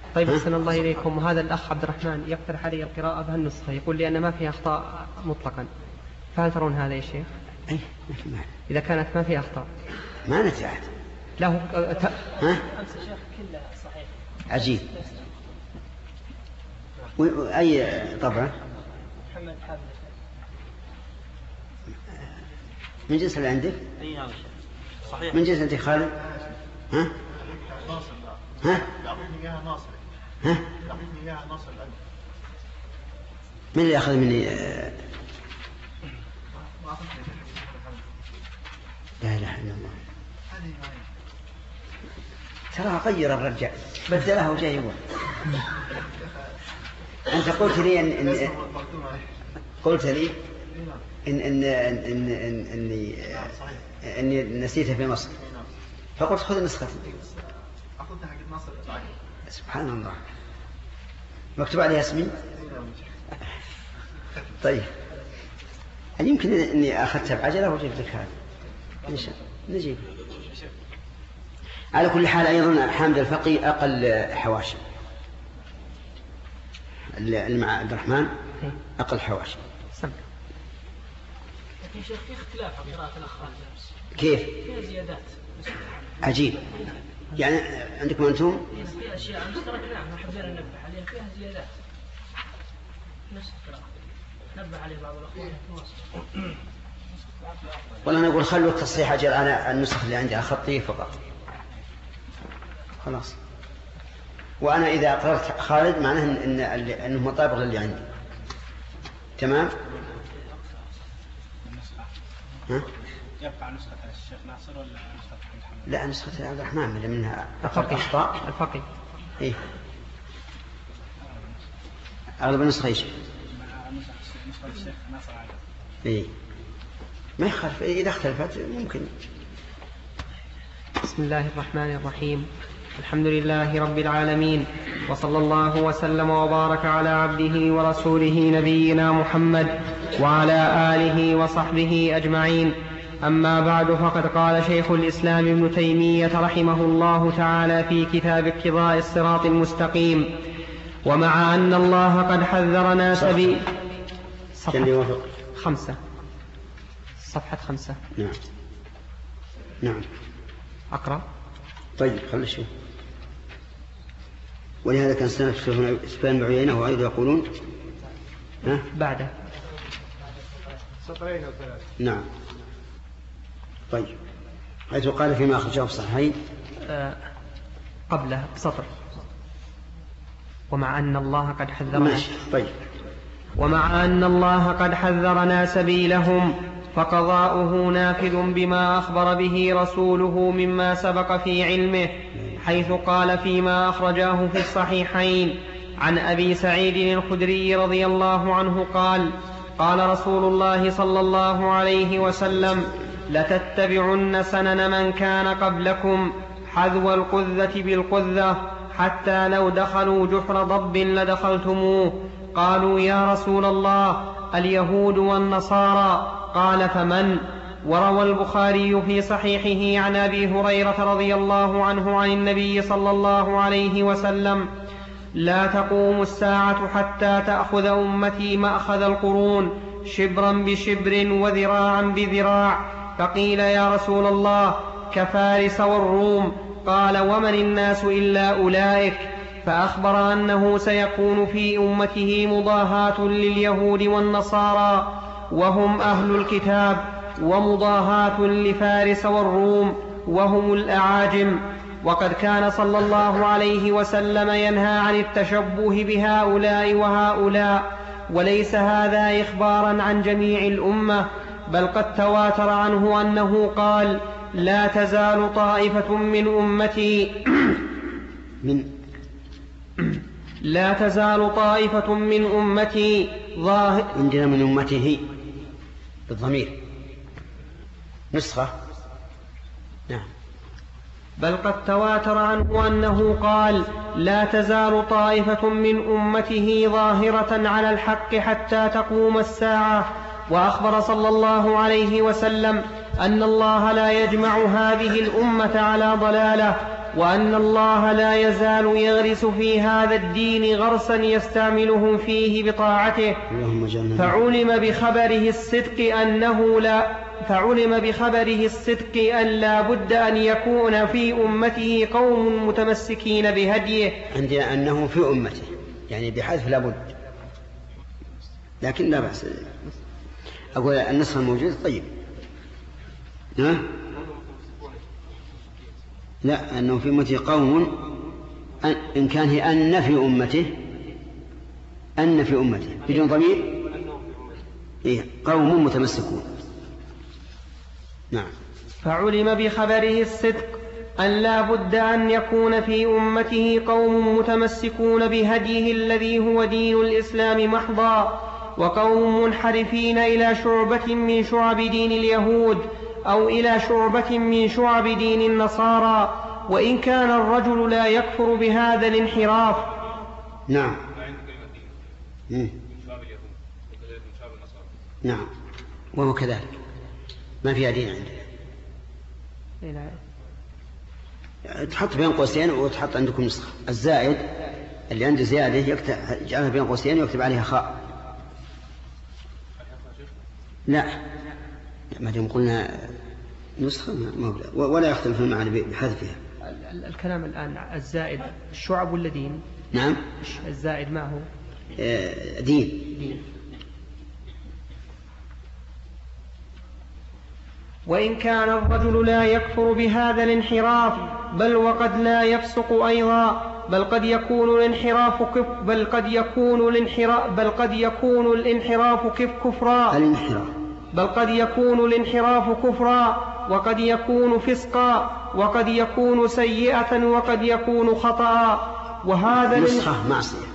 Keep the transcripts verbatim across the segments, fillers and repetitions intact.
طيب أحسن الله إليكم. وهذا الأخ عبد الرحمن يقترح علي القراءة بهالنسخة، يقول لي أن ما فيها أخطاء مطلقا، فهل ترون هذا يا شيخ؟ أي إذا كانت ما فيها أخطاء ما نتعهد له ت... ها؟ عجيب. أي طبعا محمد حافظ من جنس اللي عندك؟ اي نعم صحيح. من جنس عندك خالد؟ ها؟ ناصر. ها؟ يعطيني اياها ناصر. ها؟ يعطيني اياها ناصر الألف. من اللي أخذ مني؟ لا إله إلا الله. ترى غير الرجع بدله وجاي يقول. أنت قلت لي إن, إن قلت لي إن إن إن إن إني إني نسيتها في مصر، فقلت خذ النسخة. أخذتها حق ناصر. سبحان الله، مكتوب عليها اسمي. طيب يمكن إني أخذتها بعجلة وجبت لك هذا إن شاء الله نجيب. على كل حال أيضا حامد الفقي أقل حواشي، اللي مع عبد الرحمن أقل حواشي. لكن شيخ في اختلاف في قراءة الأخراج نفسه. كيف؟ فيها زيادات. عجيب. يعني عندكم أنتم؟ في أشياء مشتركة نعم حبينا ننبه عليها، فيها زيادات نفس القراءة نبه عليه بعض الأخوان. والله أنا أقول خلوا التصحيح أجل أنا النسخ اللي عندي أخطيه فقط خلاص. وأنا إذا قررت خالد معناه إن أنه مطابق للي عندي. تمام؟ ها؟ يبقى نسخة الشيخ ناصر ولا نسخة محمد؟ لا نسخة عبد الرحمن من منها الفقي. أخطاء الفقي. إيه أغلب النسخة إيش؟ نسخة الشيخ ناصر عادة. إيه ما يخالف إذا اختلفت ممكن. بسم الله الرحمن الرحيم. الحمد لله رب العالمين، وصلى الله وسلم وبارك على عبده ورسوله نبينا محمد وعلى آله وصحبه أجمعين. أما بعد، فقد قال شيخ الإسلام ابن تيمية رحمه الله تعالى في كتاب اقتضاء الصراط المستقيم: ومع أن الله قد حذرنا سبيل صفحة خمسة صفحة خمسة. نعم نعم أقرأ. طيب خلي شوف. ولهذا كان سفيان بن عيينة وأيضا يقولون ها بعده سطرين أو ثلاث. نعم. طيب حيث قال فيما أخرجه في الصحيحين أه قبله بسطر: ومع أن الله قد حذرنا. طيب ومع أن الله قد حذرنا سبيلهم فقضاؤه نافذ بما أخبر به رسوله مما سبق في علمه، حيث قال فيما أخرجاه في الصحيحين عن أبي سعيد الخدري رضي الله عنه قال: قال رسول الله صلى الله عليه وسلم: لتتبعن سنن من كان قبلكم حذو القذة بالقذة، حتى لو دخلوا جحر ضب لدخلتموه. قالوا: يا رسول الله، اليهود والنصارى؟ قال: فمن؟ وروى البخاري في صحيحه عن أبي هريرة رضي الله عنه عن النبي صلى الله عليه وسلم: لا تقوم الساعة حتى تأخذ أمتي مأخذ القرون، شبرا بشبر وذراعا بذراع. فقيل: يا رسول الله، كفارس والروم؟ قال: ومن الناس إلا أولئك؟ فأخبر أنه سيكون في أمته مضاهاة لليهود والنصارى وهم أهل الكتاب، ومضاهاة لفارس والروم وهم الأعاجم. وقد كان صلى الله عليه وسلم ينهى عن التشبه بهؤلاء وهؤلاء، وليس هذا إخبارا عن جميع الأمة، بل قد تواتر عنه أنه قال: لا تزال طائفة من أمتي من لا تزال طائفة من أمتي ظاهر عندنا من أمته بالضمير نسخة. نعم. بل قد تواتر عنه أنه قال: لا تزال طائفة من أمته ظاهرة على الحق حتى تقوم الساعة. وأخبر صلى الله عليه وسلم أن الله لا يجمع هذه الأمة على ضلالة، وأن الله لا يزال يغرس في هذا الدين غرسا يستعملهم فيه بطاعته. فعلم بخبره الصدق أنه لا فعلم بخبره الصدق أن لا بد أن يكون في أمته قوم متمسكين بهديه. عندنا أنه في أمته يعني بحذف لا بد، لكن لا بأس. أقول النسخ الموجود طيب. ها؟ لا، أنه في أمته قوم، إن كان هي أن في أمته أن في أمته بدون ضمير إيه؟ قوم متمسكون. نعم. فعلم بخبره الصدق أن لا بد أن يكون في أمته قوم متمسكون بهديه الذي هو دين الإسلام محضا، وقوم منحرفين إلى شعبة من شعب دين اليهود أو إلى شعبة من شعب دين النصارى، وإن كان الرجل لا يكفر بهذا الانحراف. نعم. نعم، وهو كذلك ما فيها دين عندنا. تحط بين قوسين وتحط عندكم نسخة. الزائد اللي عنده زيادة يجعلها بين قوسين ويكتب عليها خاء. لا، ما دام قلنا نسخة ولا يختلف المعنى بحذفها. الكلام الآن الزائد الشعب ولا دين؟ نعم، الزائد ما هو؟ دين. دين. وإن كان الرجل لا يكفر بهذا الانحراف بل وقد لا يفسق أيضا، بل قد يكون الانحراف كف بل قد يكون الانحراف بل قد يكون الانحراف كف كفرا الانحراف بل قد يكون الانحراف كفرا، وقد يكون فسقا، وقد يكون سيئة، وقد يكون خطأ. وهذا نسخة معصية.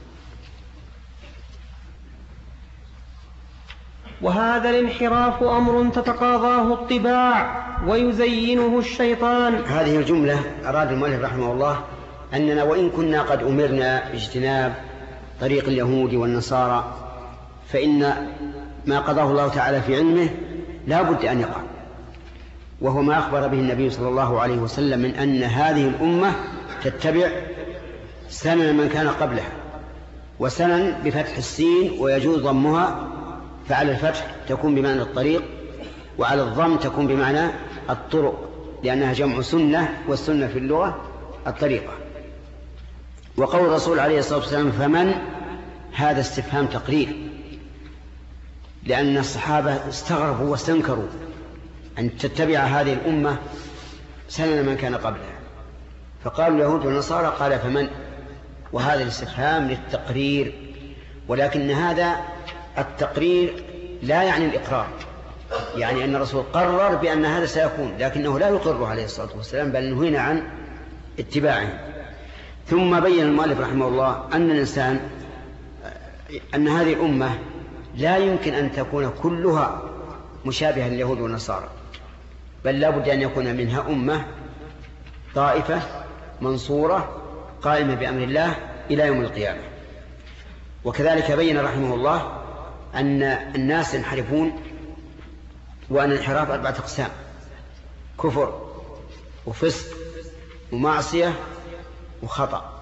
وهذا الانحراف أمر تتقاضاه الطباع ويزينه الشيطان. هذه الجملة أراد المؤلف رحمه الله أننا وإن كنا قد أمرنا باجتناب طريق اليهود والنصارى، فإن ما قضاه الله تعالى في علمه لا بد أن يقع، وهو ما أخبر به النبي صلى الله عليه وسلم من أن هذه الأمة تتبع سنن من كان قبلها. وسنن بفتح السين ويجوز ضمها، فعلى الفتح تكون بمعنى الطريق، وعلى الضم تكون بمعنى الطرق، لأنها جمع سنة، والسنة في اللغة الطريقة. وقول الرسول عليه الصلاة والسلام فمن، هذا استفهام تقرير، لأن الصحابة استغربوا واستنكروا أن تتبع هذه الأمة سنن من كان قبلها، فقالوا اليهود والنصارى، قال فمن، وهذا الاستفهام للتقرير. ولكن هذا التقرير لا يعني الإقرار، يعني أن الرسول قرر بأن هذا سيكون، لكنه لا يقر عليه الصلاة والسلام، بل نهينا عن اتباعه. ثم بين المؤلف رحمه الله أن الإنسان أن هذه الأمة لا يمكن أن تكون كلها مشابهة لليهود والنصارى، بل لا بد أن يكون منها أمة طائفة منصورة قائمة بأمر الله إلى يوم القيامة. وكذلك بين رحمه الله أن الناس ينحرفون، وأن الانحراف أربعة أقسام: كفر وفسق ومعصية وخطأ،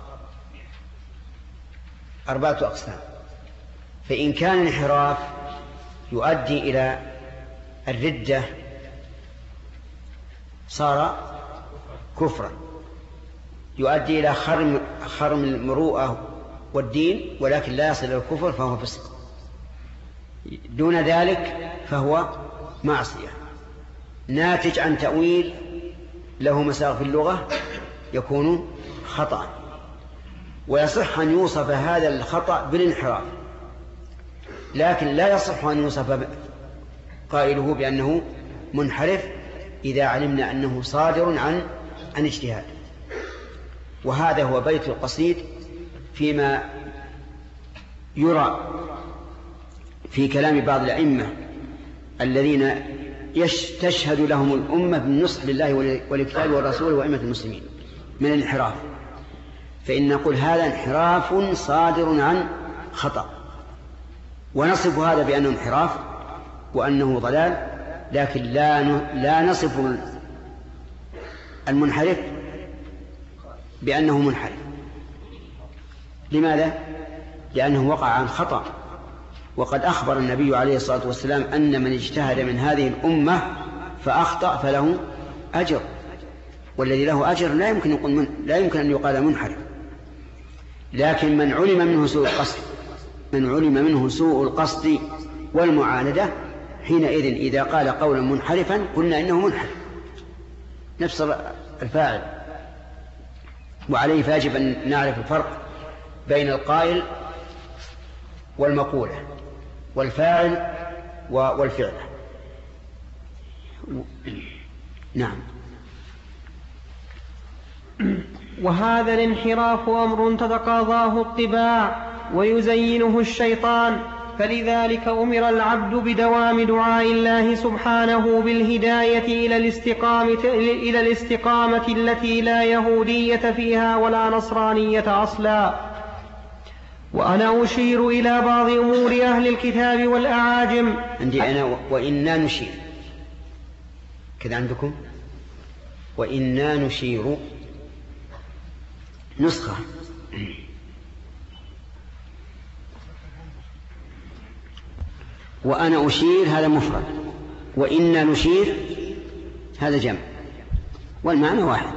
أربعة أقسام. فإن كان الانحراف يؤدي إلى الردة صار كفرا، يؤدي إلى خرم, خرم المروءة والدين ولكن لا يصل إلى الكفر فهو فسق، دون ذلك فهو معصية ناتج عن تأويل له مساغ في اللغة يكون خطأ. ويصح أن يوصف هذا الخطأ بالانحراف، لكن لا يصح أن يوصف قائله بأنه منحرف إذا علمنا أنه صادر عن عن اجتهاد. وهذا هو بيت القصيد فيما يرى في كلام بعض الأئمة الذين تشهد لهم الأمة بالنصح لله والكتاب والرسول وأئمة المسلمين من الانحراف، فإن نقول هذا انحراف صادر عن خطأ، ونصف هذا بأنه انحراف وأنه ضلال، لكن لا لا نصف المنحرف بأنه منحرف. لماذا؟ لأنه وقع عن خطأ، وقد أخبر النبي عليه الصلاة والسلام أن من اجتهد من هذه الأمة فأخطأ فله أجر، والذي له أجر لا يمكن, يقول من لا يمكن أن يقال منحرف. لكن من علم منه سوء القصد من علم منه سوء القصد والمعاندة حينئذ إذا قال قولا منحرفا قلنا إنه منحرف نفس الفاعل. وعليه فاجب أن نعرف الفرق بين القائل والمقولة والفاعل والفعل. نعم. وهذا الانحراف أمر تتقاضاه الطباع ويزينه الشيطان، فلذلك أمر العبد بدوام دعاء الله سبحانه بالهداية إلى الاستقامة, إلى الاستقامة التي لا يهودية فيها ولا نصرانية أصلا. وأنا أشير إلى بعض أمور أهل الكتاب والأعاجم. عندي أنا وإنا نشير كذا عندكم، وإنا نشير نسخة. وأنا أشير هذا مفرد، وإنا نشير هذا جمع، والمعنى واحد.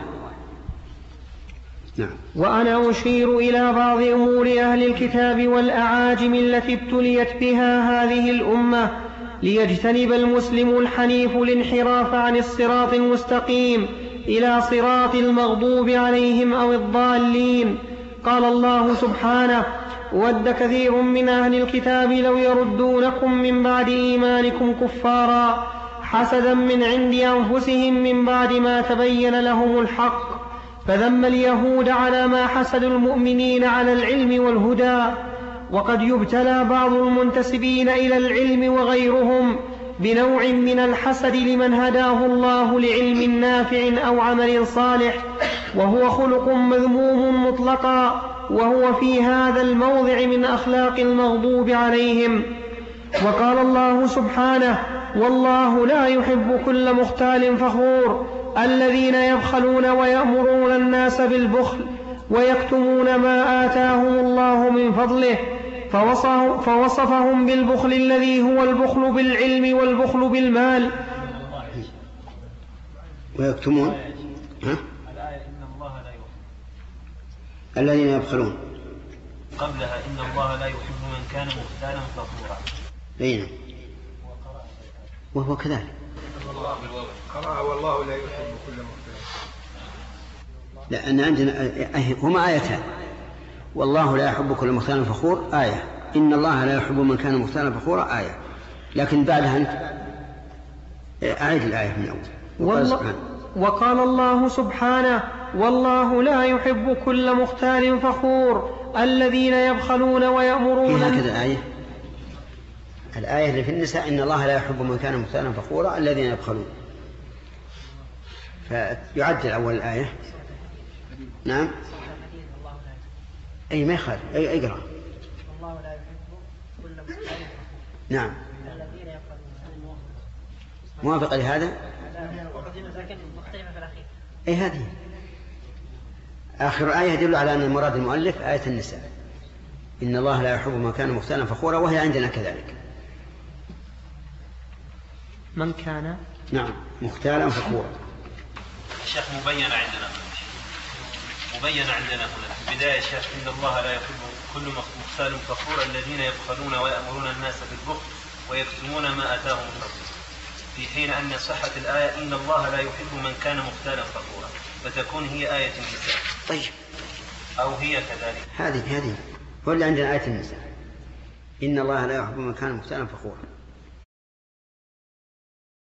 نعم. وأنا أشير إلى بعض أمور أهل الكتاب والأعاجم التي ابتليت بها هذه الأمة ليجتنب المسلم الحنيف الانحراف عن الصراط المستقيم إلى صراط المغضوب عليهم أو الضالين. قال الله سبحانه: ود كثير من أهل الكتاب لو يردونكم من بعد إيمانكم كفارا حسدا من عند أنفسهم من بعد ما تبين لهم الحق. فذم اليهود على ما حسدوا المؤمنين على العلم والهدى. وقد يبتلى بعض المنتسبين إلى العلم وغيرهم بنوع من الحسد لمن هداه الله لعلم نافع أو عمل صالح، وهو خلق مذموم مطلقا، وهو في هذا الموضع من أخلاق المغضوب عليهم. وقال الله سبحانه: والله لا يحب كل مختال فخور الذين يبخلون ويأمرون الناس بالبخل ويكتمون ما آتاهم الله من فضله، فوصفهم بالبخل الذي هو البخل بالعلم والبخل بالمال. ويكتمون ها؟ الذين يبخلون قبلها إن الله لا يحب من كان مختالا فخورا. أين؟ وهو كذلك. قرأ والله لا يحب كل مختال. لأن عندنا هما آيتان: والله لا يحب كل مختال فخور آية، إن الله لا يحب من كان مختالا فخورا آية. لكن بعدها أنت أعيد الآية من أول. والله وقال الله سبحانه: والله لا يحب كل مختال فخور الذين يبخلون ويأمرون. هكذا الآية الآية اللي في النساء: إن الله لا يحب من كان مختالا فخورا الذين يبخلون. فيعدل أول الآية. نعم. أي ما يخالف، أي اقرأ. الله لا يحب كل مختال. نعم. الذين يبخلون. موافق لهذا؟ لكن مختلفة في الأخير. أي هذه آخر آية يدل على أن المراد المؤلف آية النساء: إن الله لا يحب من كان مختالا فخورا، وهي عندنا كذلك. من كان نعم مختالا فخورا. الشيخ مبين عندنا مبين عندنا هنا بداية الشيخ: إن الله لا يحب كل مختال فخورا الذين يبخلون ويأمرون الناس بالبخل ويكتمون ما آتاهم الله، في حين أن صحة الآية إن الله لا يحب من كان مختالا فخورا، فتكون هي آية النساء. طيب. أو هي كذلك. هذه هذه ولا عندنا آية النساء: إن الله لا يحب من كان مختالا فخورا.